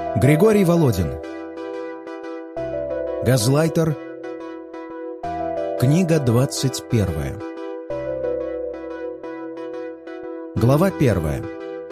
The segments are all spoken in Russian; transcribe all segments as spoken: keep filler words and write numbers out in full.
Григорий Володин. Газлайтер. Книга двадцать первая. Глава первая.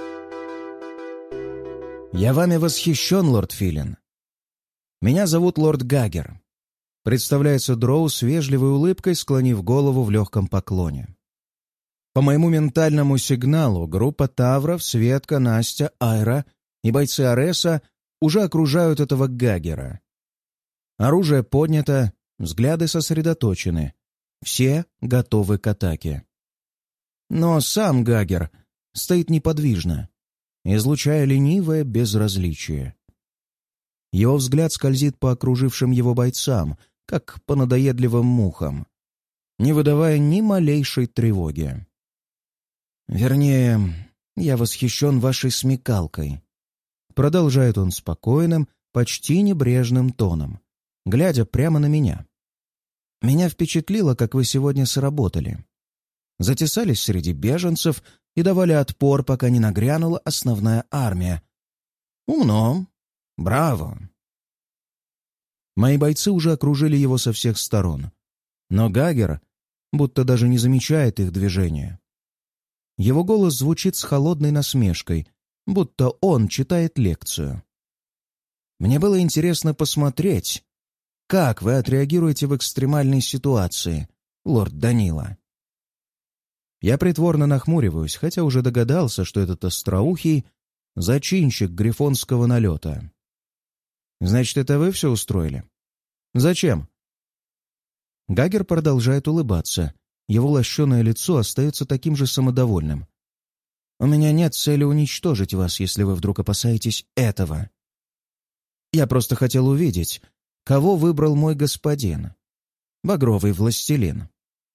«Я вами восхищен, лорд Филин. Меня зовут лорд Гагер», — представляется Дроу с вежливой улыбкой, склонив голову в легком поклоне. По моему ментальному сигналу группа Тавров, Светка, Настя, Айра и бойцы Ареса уже окружают этого Гагера. Оружие поднято, взгляды сосредоточены. Все готовы к атаке. Но сам Гагер стоит неподвижно, излучая ленивое безразличие. Его взгляд скользит по окружившим его бойцам, как по надоедливым мухам, не выдавая ни малейшей тревоги. «Вернее, я восхищен вашей смекалкой», — продолжает он спокойным, почти небрежным тоном, глядя прямо на меня. «Меня впечатлило, как вы сегодня сработали. Затесались среди беженцев и давали отпор, пока не нагрянула основная армия. Умно. Браво!» Мои бойцы уже окружили его со всех сторон, но Гагер будто даже не замечает их движения. Его голос звучит с холодной насмешкой, будто он читает лекцию. «Мне было интересно посмотреть, как вы отреагируете в экстремальной ситуации, лорд Данила». Я притворно нахмуриваюсь, хотя уже догадался, что этот остроухий — зачинщик грифонского налета. «Значит, это вы все устроили? Зачем?» Гагер продолжает улыбаться. Его лощеное лицо остается таким же самодовольным. «У меня нет цели уничтожить вас, если вы вдруг опасаетесь этого. Я просто хотел увидеть, кого выбрал мой господин, багровый властелин».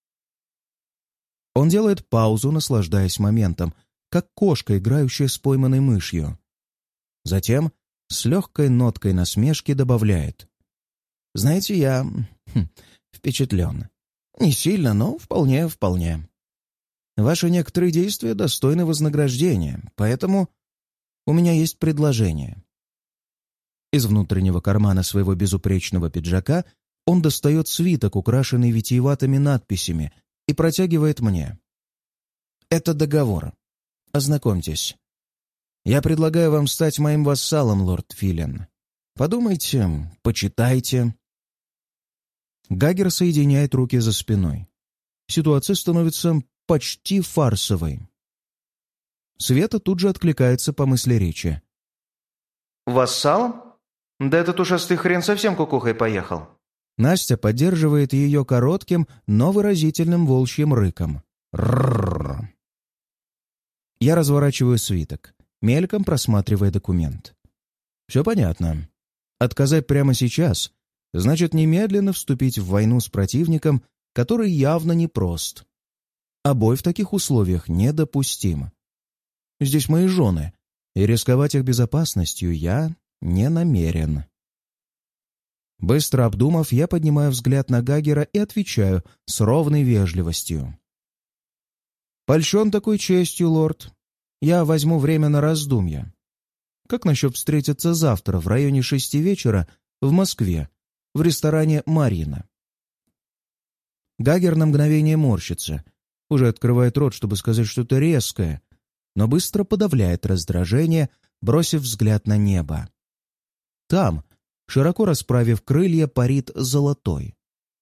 Он делает паузу, наслаждаясь моментом, как кошка, играющая с пойманной мышью. Затем с легкой ноткой насмешки добавляет: «Знаете, я хм, впечатлен. Не сильно, но вполне, вполне. Ваши некоторые действия достойны вознаграждения, поэтому у меня есть предложение». Из внутреннего кармана своего безупречного пиджака он достает свиток, украшенный витиеватыми надписями, и протягивает мне. «Это договор. Ознакомьтесь. Я предлагаю вам стать моим вассалом, лорд Филин. Подумайте, почитайте». Гагер соединяет руки за спиной. Ситуация становится почти фарсовой. Света тут же откликается по мысли речи. «Вассалом? Да этот ушастый хрен совсем кукухой поехал». Настя поддерживает ее коротким, но выразительным волчьим рыком. «Рррррр». Я разворачиваю свиток, мельком просматривая документ. Все понятно. Отказать прямо сейчас значит немедленно вступить в войну с противником, который явно непрост. А бой в таких условиях недопустим. Здесь мои жены, и рисковать их безопасностью я не намерен. Быстро обдумав, я поднимаю взгляд на Гагера и отвечаю с ровной вежливостью. «Польщен такой честью, лорд. Я возьму время на раздумья. Как насчет встретиться завтра в районе шести вечера в Москве, в ресторане «Марина»?» Гагер на мгновение морщится, уже открывает рот, чтобы сказать что-то резкое, но быстро подавляет раздражение, бросив взгляд на небо. Там, широко расправив крылья, парит золотой.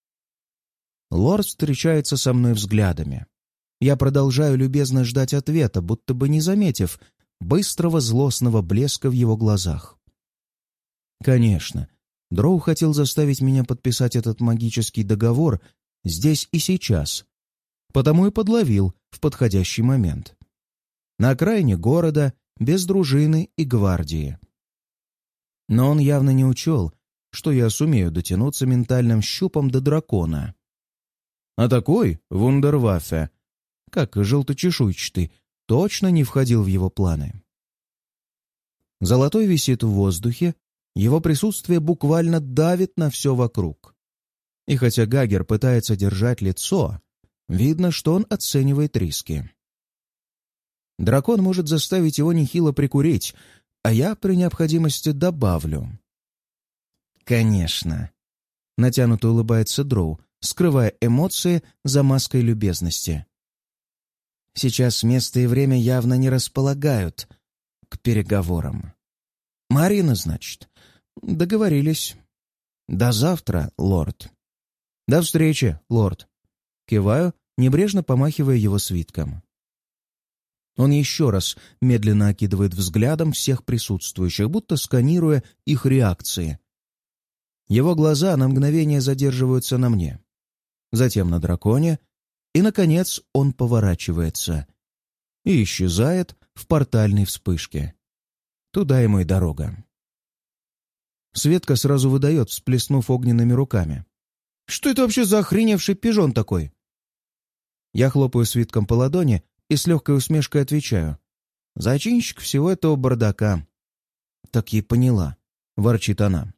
Лорд встречается со мной взглядами. Я продолжаю любезно ждать ответа, будто бы не заметив быстрого злостного блеска в его глазах. Конечно, Дроу хотел заставить меня подписать этот магический договор здесь и сейчас, потому и подловил в подходящий момент. На окраине города, без дружины и гвардии. Но он явно не учел, что я сумею дотянуться ментальным щупом до дракона. А такой вундерваффе, как желточешуйчатый, точно не входил в его планы. Золотой висит в воздухе, его присутствие буквально давит на все вокруг. И хотя Гагер пытается держать лицо, видно, что он оценивает риски. Дракон может заставить его нехило прикурить, а я при необходимости добавлю. «Конечно», — натянуто улыбается Дроу, скрывая эмоции за маской любезности. «Сейчас место и время явно не располагают к переговорам. Марина, значит? Договорились. До завтра, лорд». «До встречи, лорд». Киваю, небрежно помахивая его свитком. Он еще раз медленно окидывает взглядом всех присутствующих, будто сканируя их реакции. Его глаза на мгновение задерживаются на мне, затем на драконе, и, наконец, он поворачивается и исчезает в портальной вспышке. Туда ему и дорога. Светка сразу выдает, всплеснув огненными руками. «Что это вообще за охреневший пижон такой?» Я хлопаю свитком по ладони и с легкой усмешкой отвечаю. «Зачинщик всего этого бардака». «Так и поняла», — ворчит она.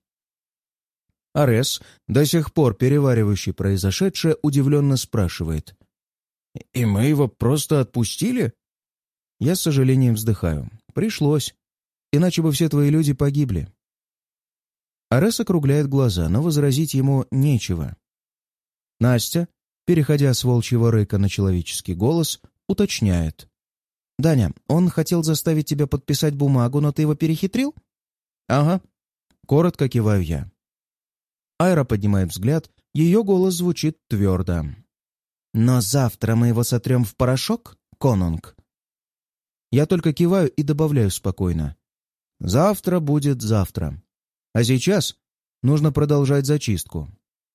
Арес, до сих пор переваривающий произошедшее, удивленно спрашивает. «И мы его просто отпустили?» Я с сожалением вздыхаю. «Пришлось. Иначе бы все твои люди погибли». Арес округляет глаза, но возразить ему нечего. Настя, переходя с волчьего рыка на человеческий голос, уточняет. «Даня, он хотел заставить тебя подписать бумагу, но ты его перехитрил?» «Ага». Коротко киваю я. Айра поднимает взгляд, ее голос звучит твердо. «Но завтра мы его сотрем в порошок, конунг?» Я только киваю и добавляю спокойно. «Завтра будет завтра. А сейчас нужно продолжать зачистку».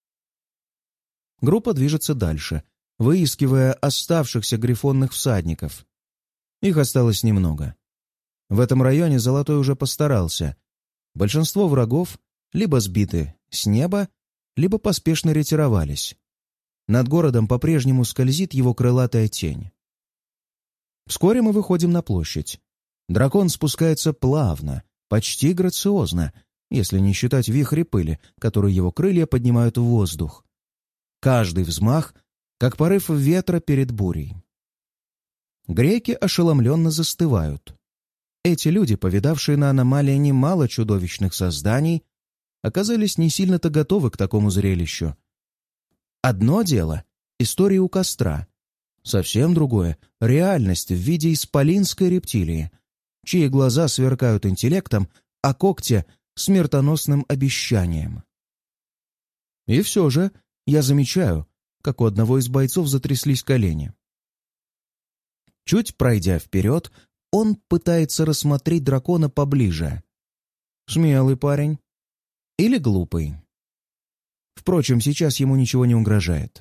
Группа движется дальше, выискивая оставшихся грифонных всадников. Их осталось немного. В этом районе Золотой уже постарался. Большинство врагов либо сбиты с неба, либо поспешно ретировались. Над городом по-прежнему скользит его крылатая тень. Вскоре мы выходим на площадь. Дракон спускается плавно, почти грациозно, если не считать вихри пыли, которые его крылья поднимают в воздух. Каждый взмах, как порыв ветра перед бурей. Греки ошеломленно застывают. Эти люди, повидавшие на аномалии немало чудовищных созданий, оказались не сильно-то готовы к такому зрелищу. Одно дело — история у костра. Совсем другое — реальность в виде исполинской рептилии, чьи глаза сверкают интеллектом, а когти — смертоносным обещанием. И все же я замечаю, как у одного из бойцов затряслись колени. Чуть пройдя вперед, он пытается рассмотреть дракона поближе. Смелый парень. Или глупый. Впрочем, сейчас ему ничего не угрожает.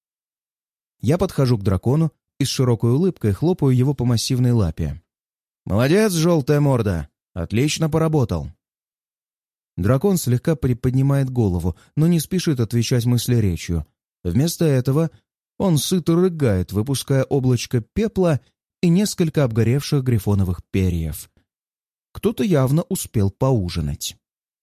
Я подхожу к дракону и с широкой улыбкой хлопаю его по массивной лапе. «Молодец, желтая морда! Отлично поработал!» Дракон слегка приподнимает голову, но не спешит отвечать мыслеречью. Вместо этого он сыто рыгает, выпуская облачко пепла и несколько обгоревших грифоновых перьев. Кто-то явно успел поужинать.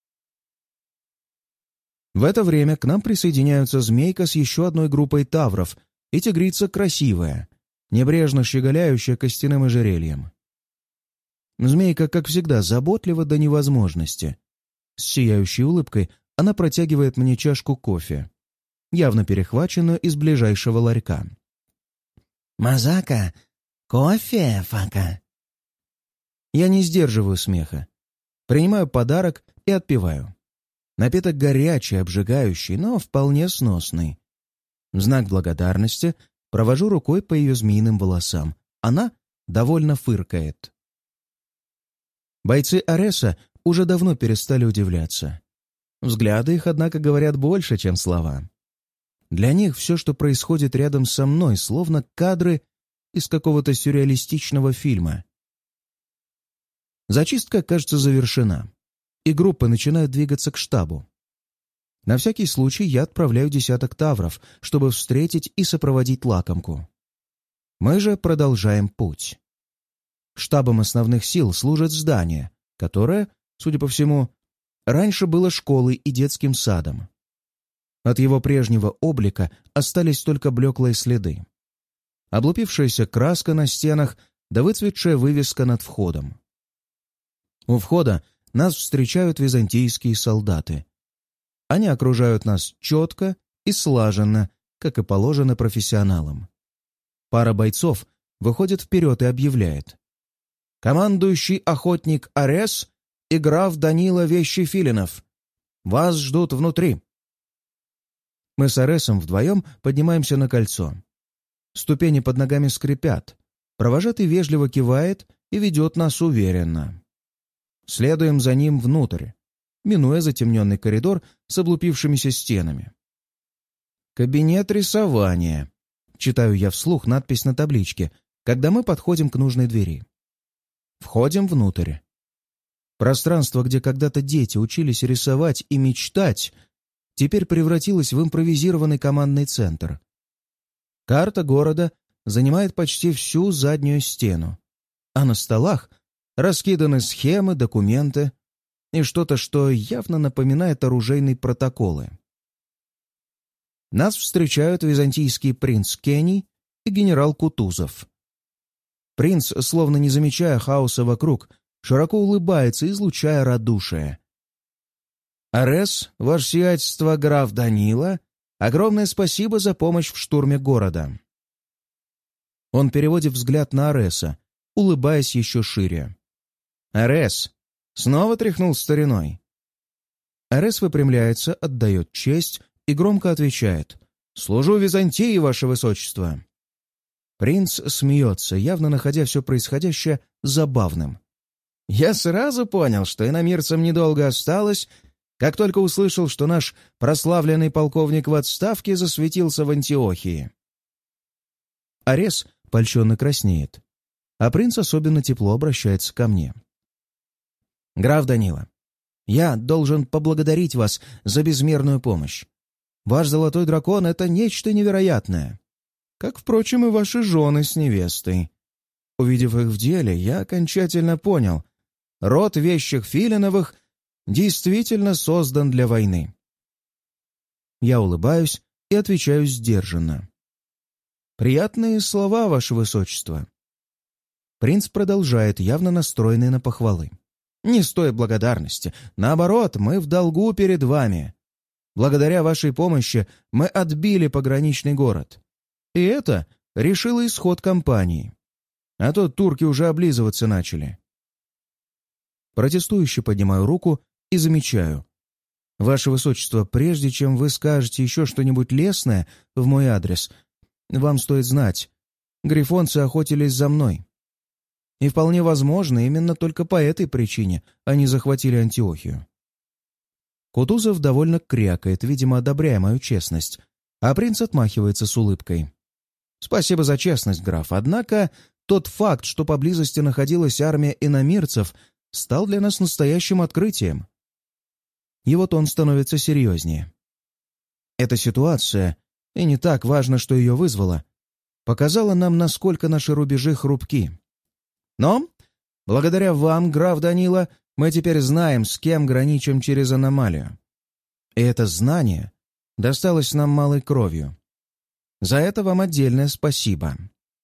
В это время к нам присоединяются змейка с еще одной группой тавров и тигрица красивая, небрежно щеголяющая костяным ожерельем. Змейка, как всегда, заботлива до невозможности. С сияющей улыбкой она протягивает мне чашку кофе, явно перехваченную из ближайшего ларька. «Мазака, кофе, Фака?» Я не сдерживаю смеха. Принимаю подарок и отпиваю. Напиток горячий, обжигающий, но вполне сносный. В знак благодарности провожу рукой по ее змеиным волосам. Она довольно фыркает. Бойцы Ареса уже давно перестали удивляться. Взгляды их, однако, говорят больше, чем слова. Для них все, что происходит рядом со мной, словно кадры из какого-то сюрреалистичного фильма. Зачистка, кажется, завершена, и группы начинают двигаться к штабу. На всякий случай я отправляю десяток тавров, чтобы встретить и сопроводить лакомку. Мы же продолжаем путь. Штабом основных сил служит здание, которое, судя по всему, раньше было школой и детским садом. От его прежнего облика остались только блеклые следы. Облупившаяся краска на стенах да выцветшая вывеска над входом. У входа нас встречают византийские солдаты. Они окружают нас четко и слаженно, как и положено профессионалам. Пара бойцов выходит вперед и объявляет: «Командующий охотник Арес и граф Данила Вещий Филинов. Вас ждут внутри». Мы с Аресом вдвоем поднимаемся на кольцо. Ступени под ногами скрипят. Провожатый вежливо кивает и ведет нас уверенно. Следуем за ним внутрь, минуя затемненный коридор с облупившимися стенами. «Кабинет рисования», — читаю я вслух надпись на табличке, когда мы подходим к нужной двери. Входим внутрь. Пространство, где когда-то дети учились рисовать и мечтать, теперь превратилось в импровизированный командный центр. Карта города занимает почти всю заднюю стену, а на столах раскиданы схемы, документы и что-то, что явно напоминает оружейные протоколы. Нас встречают византийский принц Кений и генерал Кутузов. Принц, словно не замечая хаоса вокруг, широко улыбается, излучая радушие. «Арес, ваше сиятельство граф Данила, огромное спасибо за помощь в штурме города». Он переводит взгляд на Ареса, улыбаясь еще шире. «Арес, снова тряхнул стариной?» Арес выпрямляется, отдает честь и громко отвечает: «Служу Византии, ваше высочество». Принц смеется, явно находя все происходящее забавным. «Я сразу понял, что иномирцам недолго осталось, как только услышал, что наш прославленный полковник в отставке засветился в Антиохии». Арес польщенно краснеет, а принц особенно тепло обращается ко мне. «Граф Данила, я должен поблагодарить вас за безмерную помощь. Ваш золотой дракон — это нечто невероятное. Как, впрочем, и ваши жены с невестой. Увидев их в деле, я окончательно понял — род вещих Филиновых действительно создан для войны». Я улыбаюсь и отвечаю сдержанно: «Приятные слова, ваше высочество». Принц продолжает, явно настроенный на похвалы. «Не стоит благодарности. Наоборот, мы в долгу перед вами. Благодаря вашей помощи мы отбили пограничный город. И это решило исход кампании. А то турки уже облизываться начали». Протестующе поднимаю руку и замечаю: «Ваше высочество, прежде чем вы скажете еще что-нибудь лестное в мой адрес, вам стоит знать, грифонцы охотились за мной. И вполне возможно, именно только по этой причине они захватили Антиохию». Кутузов довольно крякает, видимо, одобряя мою честность, а принц отмахивается с улыбкой. «Спасибо за честность, граф, однако тот факт, что поблизости находилась армия иномирцев, стал для нас настоящим открытием». И вот он становится серьезнее. «Эта ситуация, и не так важно, что ее вызвало, показала нам, насколько наши рубежи хрупки. Но, благодаря вам, граф Данила, мы теперь знаем, с кем граничим через аномалию. И это знание досталось нам малой кровью. За это вам отдельное спасибо».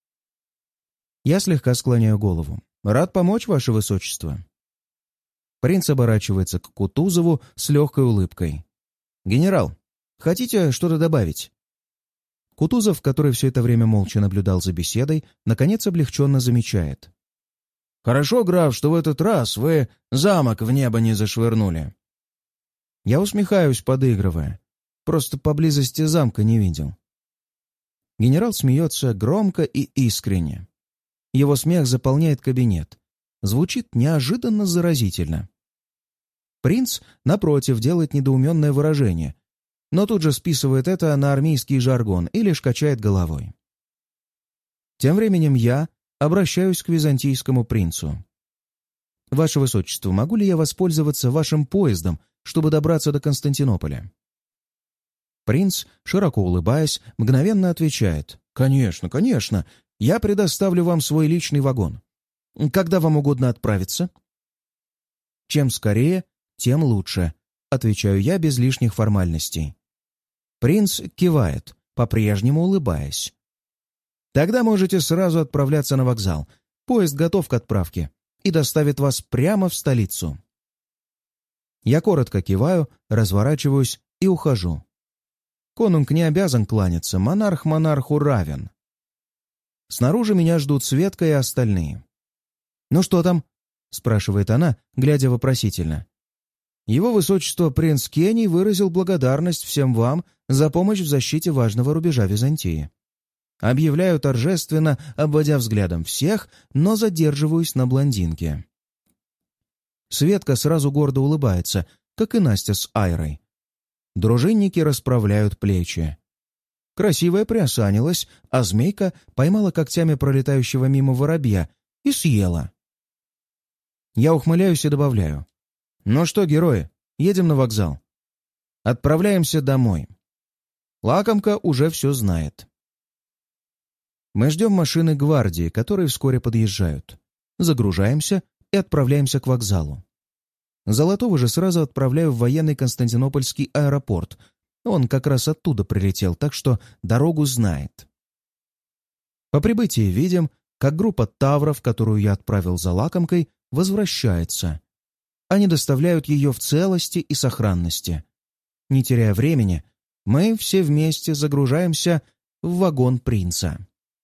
Я слегка склоняю голову. «Рад помочь, ваше высочество». Принц оборачивается к Кутузову с легкой улыбкой. «Генерал, хотите что-то добавить?» Кутузов, который все это время молча наблюдал за беседой, наконец облегченно замечает: «Хорошо, граф, что в этот раз вы замок в небо не зашвырнули». Я усмехаюсь, подыгрывая. Просто поблизости замка не видел. Генерал смеется громко и искренне. Его смех заполняет кабинет. Звучит неожиданно заразительно. Принц, напротив, делает недоуменное выражение, но тут же списывает это на армейский жаргон и лишь качает головой. Тем временем я обращаюсь к византийскому принцу. «Ваше высочество, могу ли я воспользоваться вашим поездом, чтобы добраться до Константинополя?» Принц, широко улыбаясь, мгновенно отвечает: «Конечно, конечно, я предоставлю вам свой личный вагон. Когда вам угодно отправиться?» «Чем скорее, тем лучше», — отвечаю я без лишних формальностей. Принц кивает, по-прежнему улыбаясь. «Тогда можете сразу отправляться на вокзал. Поезд готов к отправке. и доставит вас прямо в столицу. Я коротко киваю, разворачиваюсь и ухожу. Конунг не обязан кланяться, монарх монарху равен. Снаружи меня ждут Светка и остальные. «Ну что там?» — спрашивает она, глядя вопросительно. «Его высочество принц Кений выразил благодарность всем вам за помощь в защите важного рубежа Византии. Объявляю торжественно, обводя взглядом всех, но задерживаюсь на блондинке». Светка сразу гордо улыбается, как и Настя с Айрой. Дружинники расправляют плечи. Красивая приосанилась, а змейка поймала когтями пролетающего мимо воробья и съела. Я ухмыляюсь и добавляю. «Ну что, герои, едем на вокзал. Отправляемся домой. Лакомка уже все знает». Мы ждем машины гвардии, которые вскоре подъезжают. Загружаемся и отправляемся к вокзалу. Золотого же сразу отправляю в военный Константинопольский аэропорт. Он как раз оттуда прилетел, так что дорогу знает. По прибытии видим, как группа тавров, которую я отправил за лакомкой, возвращается. Они доставляют ее в целости и сохранности. Не теряя времени, мы все вместе загружаемся в вагон принца.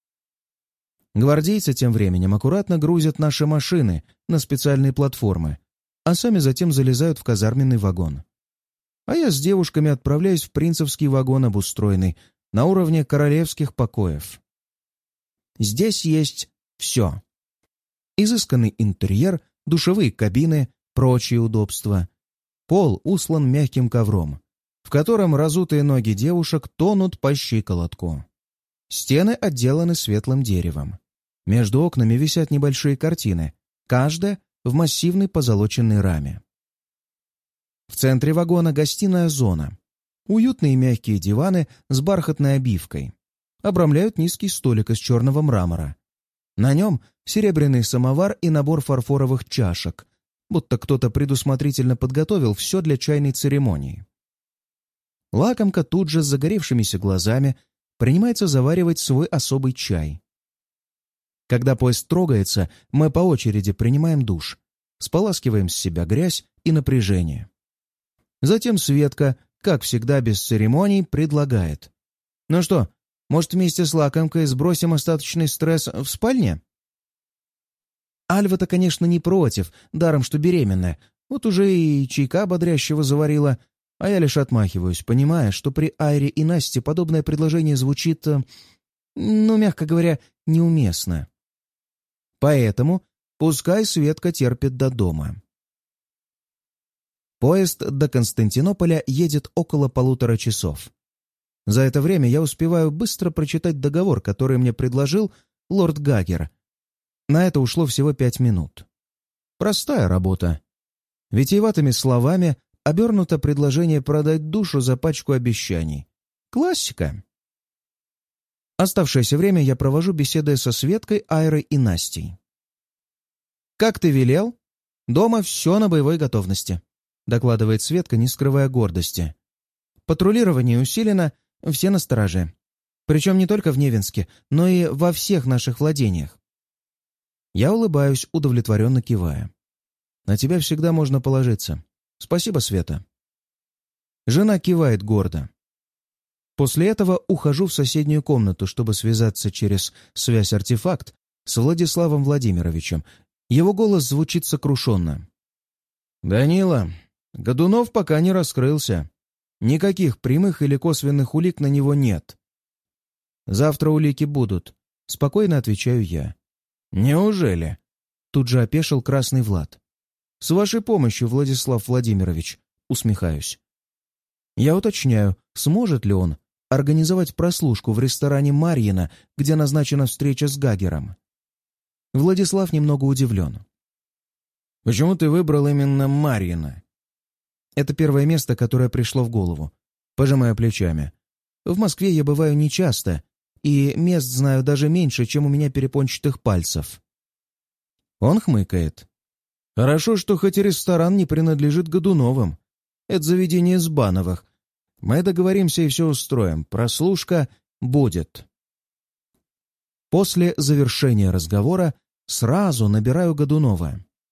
Гвардейцы тем временем аккуратно грузят наши машины на специальные платформы, а сами затем залезают в казарменный вагон. А я с девушками отправляюсь в принцевский вагон, обустроенный на уровне королевских покоев. Здесь есть все. Изысканный интерьер, душевые кабины, прочие удобства. Пол услан мягким ковром, в котором разутые ноги девушек тонут по щиколотку. Стены отделаны светлым деревом. Между окнами висят небольшие картины, каждая в массивной позолоченной раме. В центре вагона гостиная зона. Уютные мягкие диваны с бархатной обивкой. Обрамляют низкий столик из черного мрамора. На нем серебряный самовар и набор фарфоровых чашек, будто кто-то предусмотрительно подготовил все для чайной церемонии. Лакомка тут же с загоревшимися глазами принимается заваривать свой особый чай. Когда поезд трогается, мы по очереди принимаем душ, споласкиваем с себя грязь и напряжение. Затем Светка, как всегда без церемоний, предлагает. «Ну что, может, вместе с лакомкой сбросим остаточный стресс в спальне?» Альва-то, конечно, не против, даром что беременная. Вот уже и чайка бодрящего заварила, а я лишь отмахиваюсь, понимая, что при Айре и Насте подобное предложение звучит, ну, мягко говоря, неуместно. Поэтому пускай Светка терпит до дома. Поезд до Константинополя едет около полутора часов. За это время я успеваю быстро прочитать договор, который мне предложил лорд Гагер. На это ушло всего пять минут. Простая работа. Витиеватыми словами обернуто предложение продать душу за пачку обещаний. Классика. Оставшееся время я провожу, беседуя со Светкой, Айрой и Настей. «Как ты велел? Дома все на боевой готовности», — докладывает Светка, не скрывая гордости. «Патрулирование усилено, все на стороже. Причем не только в Невинске, но и во всех наших владениях». Я улыбаюсь, удовлетворенно кивая. «На тебя всегда можно положиться. Спасибо, Света». Жена кивает гордо. После этого ухожу в соседнюю комнату, чтобы связаться через связь-артефакт с Владиславом Владимировичем. Его голос звучит сокрушенно. «Данила, Годунов пока не раскрылся. Никаких прямых или косвенных улик на него нет». «Завтра улики будут», — спокойно отвечаю я. «Неужели?» — тут же опешил Красный Влад. «С вашей помощью, Владислав Владимирович», — усмехаюсь. Я уточняю, сможет ли он организовать прослушку в ресторане «Марьино», где назначена встреча с Гагером. Владислав немного удивлен. «Почему ты выбрал именно Марьино?» Это первое место, которое пришло в голову. Пожимаю плечами. В Москве я бываю нечасто, и мест знаю даже меньше, чем у меня перепончатых пальцев. Он хмыкает. «Хорошо, что хоть и ресторан не принадлежит Годуновым. Это заведение Збановых. Мы договоримся и все устроим. Прослушка будет». После завершения разговора сразу набираю Годунова.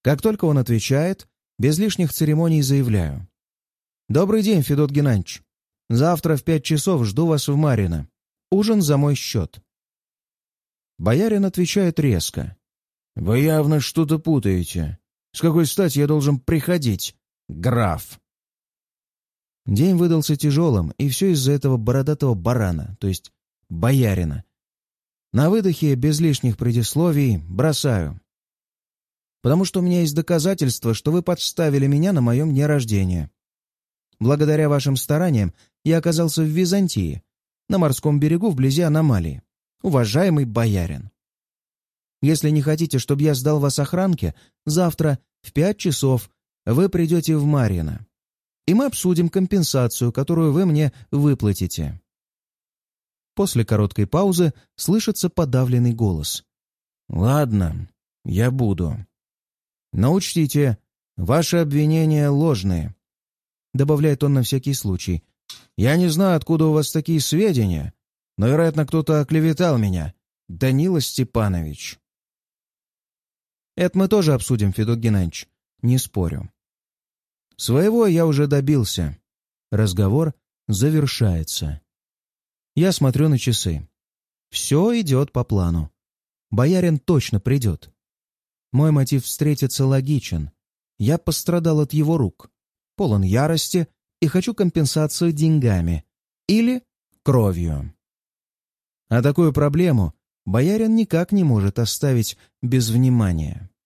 Как только он отвечает, без лишних церемоний заявляю. «Добрый день, Федот Геннадьевич. Завтра в пять часов жду вас в Марьино. Ужин за мой счет». Боярин отвечает резко. «Вы явно что-то путаете. С какой стати я должен приходить, граф?» День выдался тяжелым, и все из-за этого бородатого барана, то есть боярина. На выдохе, без лишних предисловий, бросаю. Потому что у меня есть доказательства, что вы подставили меня на моем дне рождения. Благодаря вашим стараниям я оказался в Византии, на морском берегу вблизи аномалии. Уважаемый боярин. Если не хотите, чтобы я сдал вас охранке, завтра в пять часов вы придете в Марьино, и мы обсудим компенсацию, которую вы мне выплатите». После короткой паузы слышится подавленный голос. «Ладно, я буду. Но учтите, ваши обвинения ложные», — добавляет он на всякий случай. «Я не знаю, откуда у вас такие сведения, но, вероятно, кто-то оклеветал меня. Данила Степанович». «Это мы тоже обсудим, Федот Геннадьевич, не спорю». Своего я уже добился. Разговор завершается. Я смотрю на часы. Все идет по плану. Боярин точно придет. Мой мотив встретиться логичен. Я пострадал от его рук, полон ярости и хочу компенсацию деньгами или кровью. А такую проблему боярин никак не может оставить без внимания.